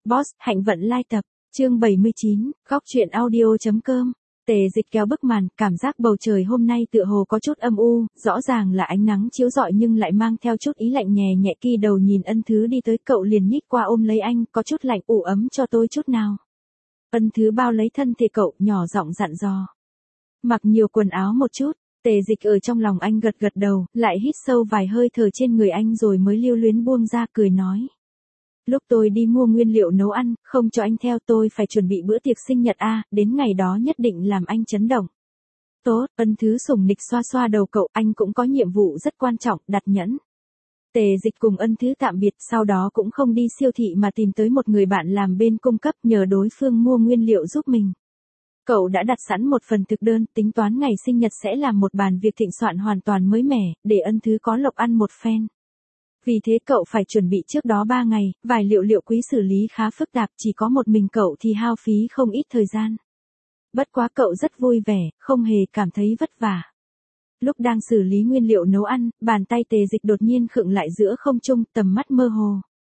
Boss, Hạnh Vận lai tập, chương 79, góc truyện audio.com. Tề Dịch kéo bức màn, cảm giác bầu trời hôm nay tựa hồ có chút âm u, rõ ràng là ánh nắng chiếu rọi nhưng lại mang theo chút ý lạnh nhẹ nhẹ. Kỳ đầu nhìn Ân Thứ đi tới, cậu liền nhích qua ôm lấy anh, có chút lạnh, ủ ấm cho tôi chút nào. Ân Thứ bao lấy thân thể cậu, nhỏ giọng dặn dò. Mặc nhiều quần áo một chút. Tề Dịch ở trong lòng anh gật gật đầu, lại hít sâu vài hơi thở trên người anh rồi mới lưu luyến buông ra, cười nói. Lúc tôi đi mua nguyên liệu nấu ăn, không cho anh theo, tôi phải chuẩn bị bữa tiệc sinh nhật đến ngày đó nhất định làm anh chấn động. Tốt, Ân Thứ sủng nịch xoa xoa đầu cậu, anh cũng có nhiệm vụ rất quan trọng, đặt nhẫn. Tề Dịch cùng Ân Thứ tạm biệt, sau đó cũng không đi siêu thị mà tìm tới một người bạn làm bên cung cấp, nhờ đối phương mua nguyên liệu giúp mình. Cậu đã đặt sẵn một phần thực đơn, tính toán ngày sinh nhật sẽ làm một bàn việc thịnh soạn hoàn toàn mới mẻ, để Ân Thứ có lộc ăn một phen. Vì thế cậu phải chuẩn bị trước đó 3 ngày, vài liệu quý xử lý khá phức tạp, chỉ có một mình cậu thì hao phí không ít thời gian. Bất quá cậu rất vui vẻ, không hề cảm thấy vất vả. Lúc đang xử lý nguyên liệu nấu ăn, bàn tay Tề Dịch đột nhiên khựng lại giữa không trung, tầm mắt mơ hồ.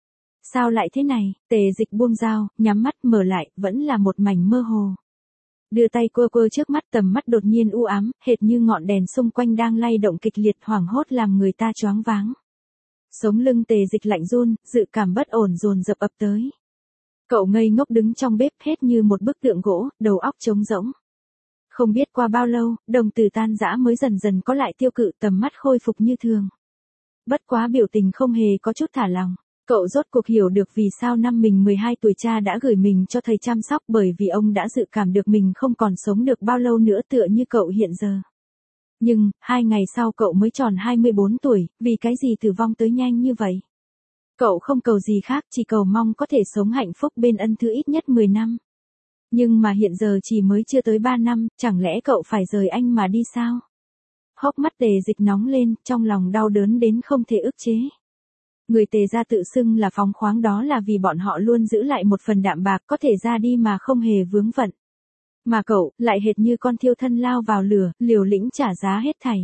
Sao lại thế này? Tề Dịch buông dao, nhắm mắt mở lại, vẫn là một mảnh mơ hồ. Đưa tay quơ trước mắt, tầm mắt đột nhiên u ám, hệt như ngọn đèn xung quanh đang lay động kịch liệt, hoảng hốt làm người ta choáng váng. Sống lưng Tề Dịch lạnh run, dự cảm bất ổn dồn dập ập tới. Cậu ngây ngốc đứng trong bếp, hết như một bức tượng gỗ, đầu óc trống rỗng. Không biết qua bao lâu, đồng tử tan rã mới dần dần có lại tiêu cự, tầm mắt khôi phục như thường. Bất quá biểu tình không hề có chút thả lỏng. Cậu rốt cuộc hiểu được vì sao năm mình 12 tuổi cha đã gửi mình cho thầy chăm sóc, bởi vì ông đã dự cảm được mình không còn sống được bao lâu nữa tựa như cậu hiện giờ. Nhưng, 2 ngày sau cậu mới tròn 24 tuổi, vì cái gì tử vong tới nhanh như vậy? Cậu không cầu gì khác, chỉ cầu mong có thể sống hạnh phúc bên Ân Thứ ít nhất 10 năm. Nhưng mà hiện giờ chỉ mới chưa tới 3 năm, chẳng lẽ cậu phải rời anh mà đi sao? Hốc mắt Tề Dịch nóng lên, trong lòng đau đớn đến không thể ức chế. Người Tề gia tự xưng là phóng khoáng, đó là vì bọn họ luôn giữ lại một phần đạm bạc, có thể ra đi mà không hề vướng vận. Mà cậu, lại hệt như con thiêu thân lao vào lửa, liều lĩnh trả giá hết thảy.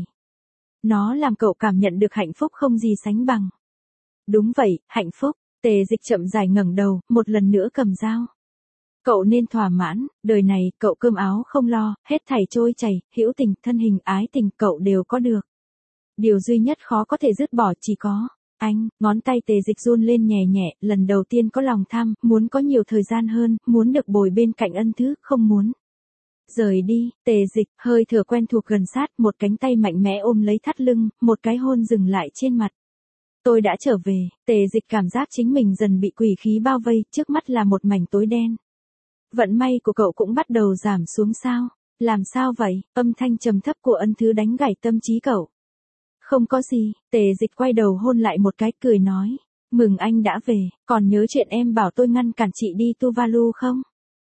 Nó làm cậu cảm nhận được hạnh phúc không gì sánh bằng. Đúng vậy, hạnh phúc. Tề Dịch chậm rãi ngẩng đầu, một lần nữa cầm dao. Cậu nên thỏa mãn, đời này, cậu cơm áo không lo, hết thảy trôi chảy, hữu tình, thân hình, ái tình, cậu đều có được. Điều duy nhất khó có thể dứt bỏ chỉ có anh. Ngón tay Tề Dịch run lên nhẹ nhẹ, lần đầu tiên có lòng tham, muốn có nhiều thời gian hơn, muốn được bồi bên cạnh Ân Thứ, không muốn rời đi. Tề Dịch, hơi thở quen thuộc gần sát, một cánh tay mạnh mẽ ôm lấy thắt lưng, một cái hôn dừng lại trên mặt. Tôi đã trở về. Tề Dịch cảm giác chính mình dần bị quỷ khí bao vây, trước mắt là một mảnh tối đen. Vận may của cậu cũng bắt đầu giảm xuống sao? Làm sao vậy? Âm thanh trầm thấp của Ân Thứ đánh gãy tâm trí cậu. Không có gì. Tề Dịch quay đầu hôn lại một cái, cười nói. Mừng anh đã về, còn nhớ chuyện em bảo tôi ngăn cản chị đi Tuvalu không?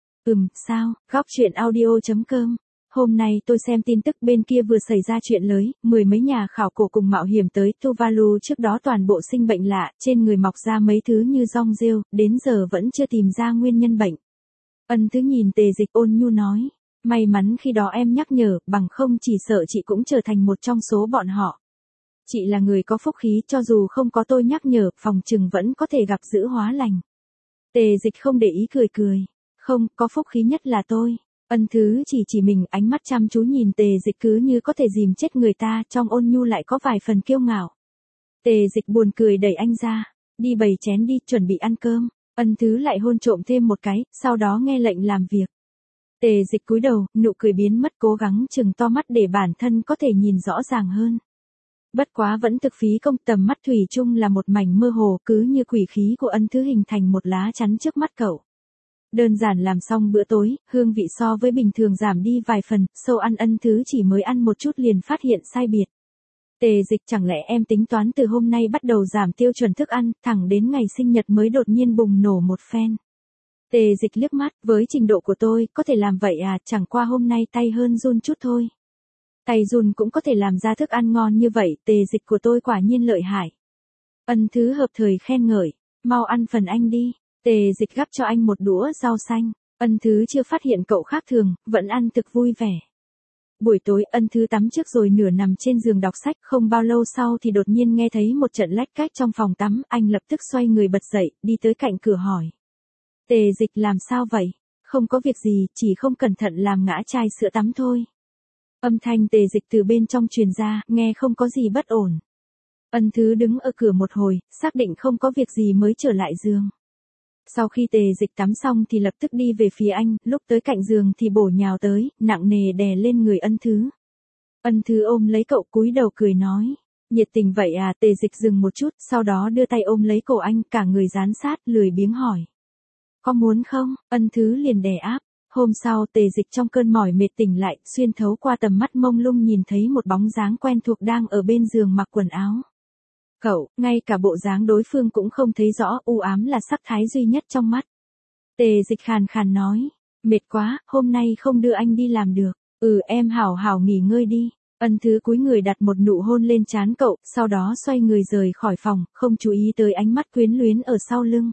Sao? Góc truyện audio.com. Hôm nay tôi xem tin tức bên kia vừa xảy ra chuyện lớn, 10 mấy nhà khảo cổ cùng mạo hiểm tới Tuvalu, trước đó toàn bộ sinh bệnh lạ, trên người mọc ra mấy thứ như rong rêu, đến giờ vẫn chưa tìm ra nguyên nhân bệnh. Ân Thứ nhìn Tề Dịch ôn nhu nói. May mắn khi đó em nhắc nhở, bằng không chỉ sợ chị cũng trở thành một trong số bọn họ. Chị là người có phúc khí, cho dù không có tôi nhắc nhở, phòng chừng vẫn có thể gặp dữ hóa lành. Tề Dịch không để ý, cười. Không, có phúc khí nhất là tôi. Ân Thứ chỉ mình, ánh mắt chăm chú nhìn Tề Dịch cứ như có thể dìm chết người ta, trong ôn nhu lại có vài phần kiêu ngạo. Tề Dịch buồn cười đẩy anh ra. Đi bày chén đi, chuẩn bị ăn cơm. Ân Thứ lại hôn trộm thêm một cái, sau đó nghe lệnh làm việc. Tề Dịch cúi đầu, nụ cười biến mất, cố gắng chừng to mắt để bản thân có thể nhìn rõ ràng hơn. Bất quá vẫn thực phí công, tầm mắt thủy chung là một mảnh mơ hồ, cứ như quỷ khí của Ân Thứ hình thành một lá chắn trước mắt cậu. Đơn giản làm xong bữa tối, hương vị so với bình thường giảm đi vài phần, sâu ăn. Ân Thứ chỉ mới ăn một chút liền phát hiện sai biệt. Tề Dịch, chẳng lẽ em tính toán từ hôm nay bắt đầu giảm tiêu chuẩn thức ăn, thẳng đến ngày sinh nhật mới đột nhiên bùng nổ một phen? Tề Dịch liếc mắt, với trình độ của tôi, có thể làm vậy chẳng qua hôm nay tay hơn run chút thôi. Tay run cũng có thể làm ra thức ăn ngon như vậy, Tề Dịch của tôi quả nhiên lợi hại. Ân Thứ hợp thời khen ngợi, mau ăn phần anh đi. Tề Dịch gắp cho anh một đũa rau xanh. Ân Thứ chưa phát hiện cậu khác thường, vẫn ăn thực vui vẻ. Buổi tối, Ân Thứ tắm trước rồi nửa nằm trên giường đọc sách, không bao lâu sau thì đột nhiên nghe thấy một trận lách cách trong phòng tắm, anh lập tức xoay người bật dậy, đi tới cạnh cửa hỏi. Tề Dịch làm sao vậy? Không có việc gì, chỉ không cẩn thận làm ngã chai sữa tắm thôi. Âm thanh Tề Dịch từ bên trong truyền ra, nghe không có gì bất ổn. Ân Thứ đứng ở cửa một hồi, xác định không có việc gì mới trở lại giường. Sau khi Tề Dịch tắm xong thì lập tức đi về phía anh, lúc tới cạnh giường thì bổ nhào tới, nặng nề đè lên người Ân Thứ. Ân Thứ ôm lấy cậu cúi đầu cười nói. Nhiệt tình vậy à? Tề Dịch dừng một chút, sau đó đưa tay ôm lấy cổ anh, cả người dán sát, lười biếng hỏi. Có muốn không? Ân Thứ liền đè áp. Hôm sau Tề Dịch trong cơn mỏi mệt tỉnh lại, xuyên thấu qua tầm mắt mông lung nhìn thấy một bóng dáng quen thuộc đang ở bên giường mặc quần áo. Cậu, ngay cả bộ dáng đối phương cũng không thấy rõ, u ám là sắc thái duy nhất trong mắt. Tề Dịch khàn khàn nói, mệt quá, hôm nay không đưa anh đi làm được. Em hảo hảo nghỉ ngơi đi. Ân Thứ cúi người đặt một nụ hôn lên trán cậu, sau đó xoay người rời khỏi phòng, không chú ý tới ánh mắt quyến luyến ở sau lưng.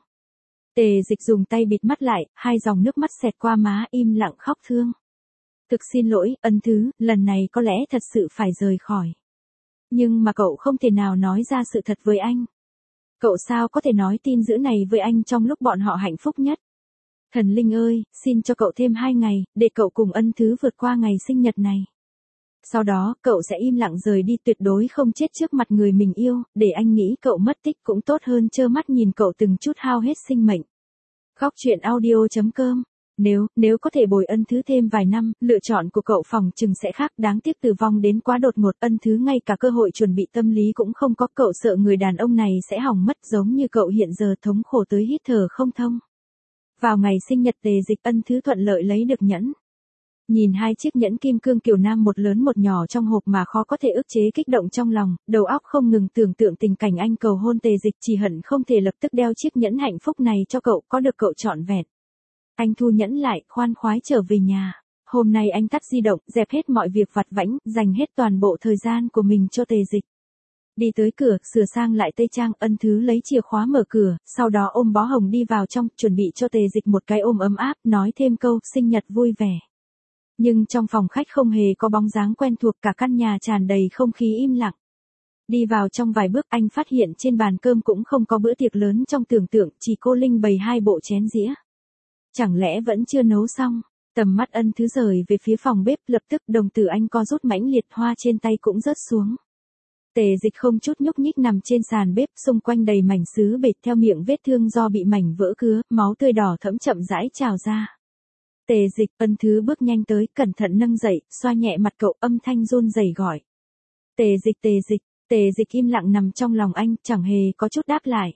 Tề Dịch dùng tay bịt mắt lại, hai dòng nước mắt xẹt qua má, im lặng khóc thương. Thực xin lỗi, Ân Thứ, lần này có lẽ thật sự phải rời khỏi. Nhưng mà cậu không thể nào nói ra sự thật với anh. Cậu sao có thể nói tin dữ này với anh trong lúc bọn họ hạnh phúc nhất. Thần linh ơi, xin cho cậu thêm 2 ngày, để cậu cùng Ân Thứ vượt qua ngày sinh nhật này. Sau đó, cậu sẽ im lặng rời đi, tuyệt đối không chết trước mặt người mình yêu, để anh nghĩ cậu mất tích cũng tốt hơn trơ mắt nhìn cậu từng chút hao hết sinh mệnh. Góc truyện audio.com. Nếu có thể bồi Ân Thứ thêm vài năm, lựa chọn của cậu phòng chừng sẽ khác, đáng tiếc tử vong đến quá đột ngột. Ân Thứ ngay cả cơ hội chuẩn bị tâm lý cũng không có, cậu sợ người đàn ông này sẽ hỏng mất giống như cậu hiện giờ, thống khổ tới hít thở không thông. Vào ngày sinh nhật Tề Dịch, Ân Thứ thuận lợi lấy được nhẫn. Nhìn hai chiếc nhẫn kim cương kiểu nam một lớn một nhỏ trong hộp mà khó có thể ức chế kích động trong lòng, đầu óc không ngừng tưởng tượng tình cảnh anh cầu hôn Tề Dịch, chỉ hận không thể lập tức đeo chiếc nhẫn hạnh phúc này cho cậu, có được cậu trọn vẹn. Anh thu nhẫn lại, khoan khoái trở về nhà. Hôm nay anh tắt di động, dẹp hết mọi việc vặt vãnh, dành hết toàn bộ thời gian của mình cho Tề Dịch. Đi tới cửa, sửa sang lại tây trang, Ân Thứ lấy chìa khóa mở cửa, sau đó ôm bó hồng đi vào trong, chuẩn bị cho Tề Dịch một cái ôm ấm áp, nói thêm câu sinh nhật vui vẻ. Nhưng trong phòng khách không hề có bóng dáng quen thuộc, cả căn nhà tràn đầy không khí im lặng. Đi vào trong vài bước, anh phát hiện trên bàn cơm cũng không có bữa tiệc lớn trong tưởng tượng, chỉ cô Linh bày 2 bộ chén dĩa. Chẳng lẽ vẫn chưa nấu xong? Tầm mắt Ân Thứ rời về phía phòng bếp, lập tức đồng tử anh co rút mãnh liệt, hoa trên tay cũng rớt xuống. Tề Dịch không chút nhúc nhích nằm trên sàn bếp, xung quanh đầy mảnh sứ bệt, theo miệng vết thương do bị mảnh vỡ cứa, máu tươi đỏ thẫm chậm rãi trào ra. Tề Dịch, Ân Thứ bước nhanh tới, cẩn thận nâng dậy, xoa nhẹ mặt cậu, âm thanh run rẩy gọi. Tề Dịch, Tề Dịch. Tề Dịch im lặng nằm trong lòng anh, chẳng hề có chút đáp lại.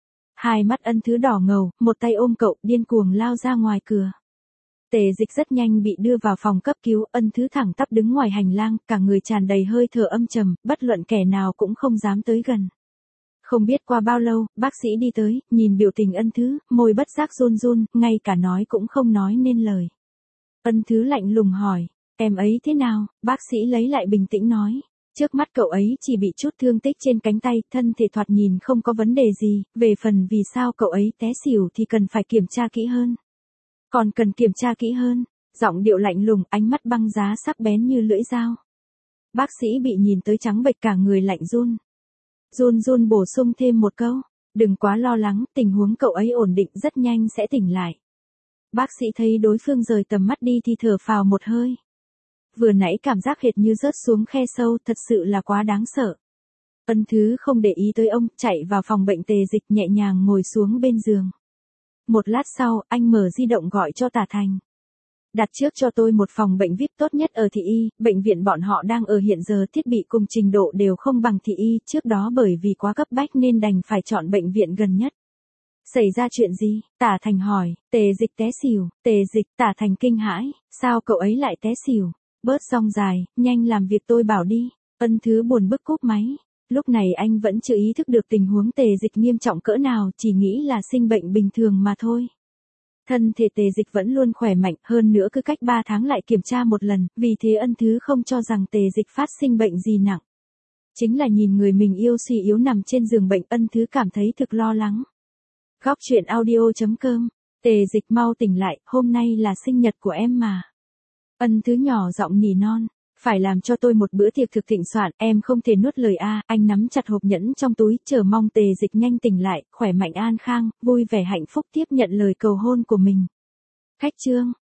Hai mắt Ân Thứ đỏ ngầu, một tay ôm cậu, điên cuồng lao ra ngoài cửa. Tề Dịch rất nhanh bị đưa vào phòng cấp cứu, Ân Thứ thẳng tắp đứng ngoài hành lang, cả người tràn đầy hơi thở âm trầm, bất luận kẻ nào cũng không dám tới gần. Không biết qua bao lâu, bác sĩ đi tới, nhìn biểu tình Ân Thứ, môi bất giác run run, ngay cả nói cũng không nói nên lời. Ân Thứ lạnh lùng hỏi, em ấy thế nào? Bác sĩ lấy lại bình tĩnh nói. Trước mắt cậu ấy chỉ bị chút thương tích trên cánh tay, thân thể thoạt nhìn không có vấn đề gì, về phần vì sao cậu ấy té xỉu thì cần phải kiểm tra kỹ hơn. Còn cần kiểm tra kỹ hơn, giọng điệu lạnh lùng, ánh mắt băng giá sắc bén như lưỡi dao. Bác sĩ bị nhìn tới trắng bệch cả người, lạnh run. Run run bổ sung thêm một câu, đừng quá lo lắng, tình huống cậu ấy ổn định, rất nhanh sẽ tỉnh lại. Bác sĩ thấy đối phương rời tầm mắt đi thì thở phào một hơi. Vừa nãy cảm giác hệt như rớt xuống khe sâu, thật sự là quá đáng sợ. Ân Thứ không để ý tới ông, chạy vào phòng bệnh. Tề Dịch nhẹ nhàng ngồi xuống bên giường. Một lát sau, anh mở di động gọi cho Tả Thành. Đặt trước cho tôi một phòng bệnh VIP tốt nhất ở Thị Y, bệnh viện bọn họ đang ở hiện giờ thiết bị cùng trình độ đều không bằng Thị Y, trước đó bởi vì quá cấp bách nên đành phải chọn bệnh viện gần nhất. Xảy ra chuyện gì? Tả Thành hỏi. Tề Dịch té xỉu. Tề Dịch, Tả Thành kinh hãi, sao cậu ấy lại té xỉu? Bớt rong dài, nhanh làm việc tôi bảo đi. Ân Thứ buồn bực cúp máy. Lúc này anh vẫn chưa ý thức được tình huống Tề Dịch nghiêm trọng cỡ nào, chỉ nghĩ là sinh bệnh bình thường mà thôi. Thân thể Tề Dịch vẫn luôn khỏe mạnh, hơn nữa cứ cách 3 tháng lại kiểm tra một lần, vì thế Ân Thứ không cho rằng Tề Dịch phát sinh bệnh gì nặng. Chính là nhìn người mình yêu suy yếu nằm trên giường bệnh, Ân Thứ cảm thấy thực lo lắng. Góc truyện audio.com. Tề Dịch mau tỉnh lại, hôm nay là sinh nhật của em mà. Ân Thứ nhỏ giọng nỉ non. Phải làm cho tôi một bữa tiệc thực thịnh soạn, em không thể nuốt lời a. Anh nắm chặt hộp nhẫn trong túi, chờ mong Tề Dịch nhanh tỉnh lại, khỏe mạnh an khang, vui vẻ hạnh phúc tiếp nhận lời cầu hôn của mình. Khách trương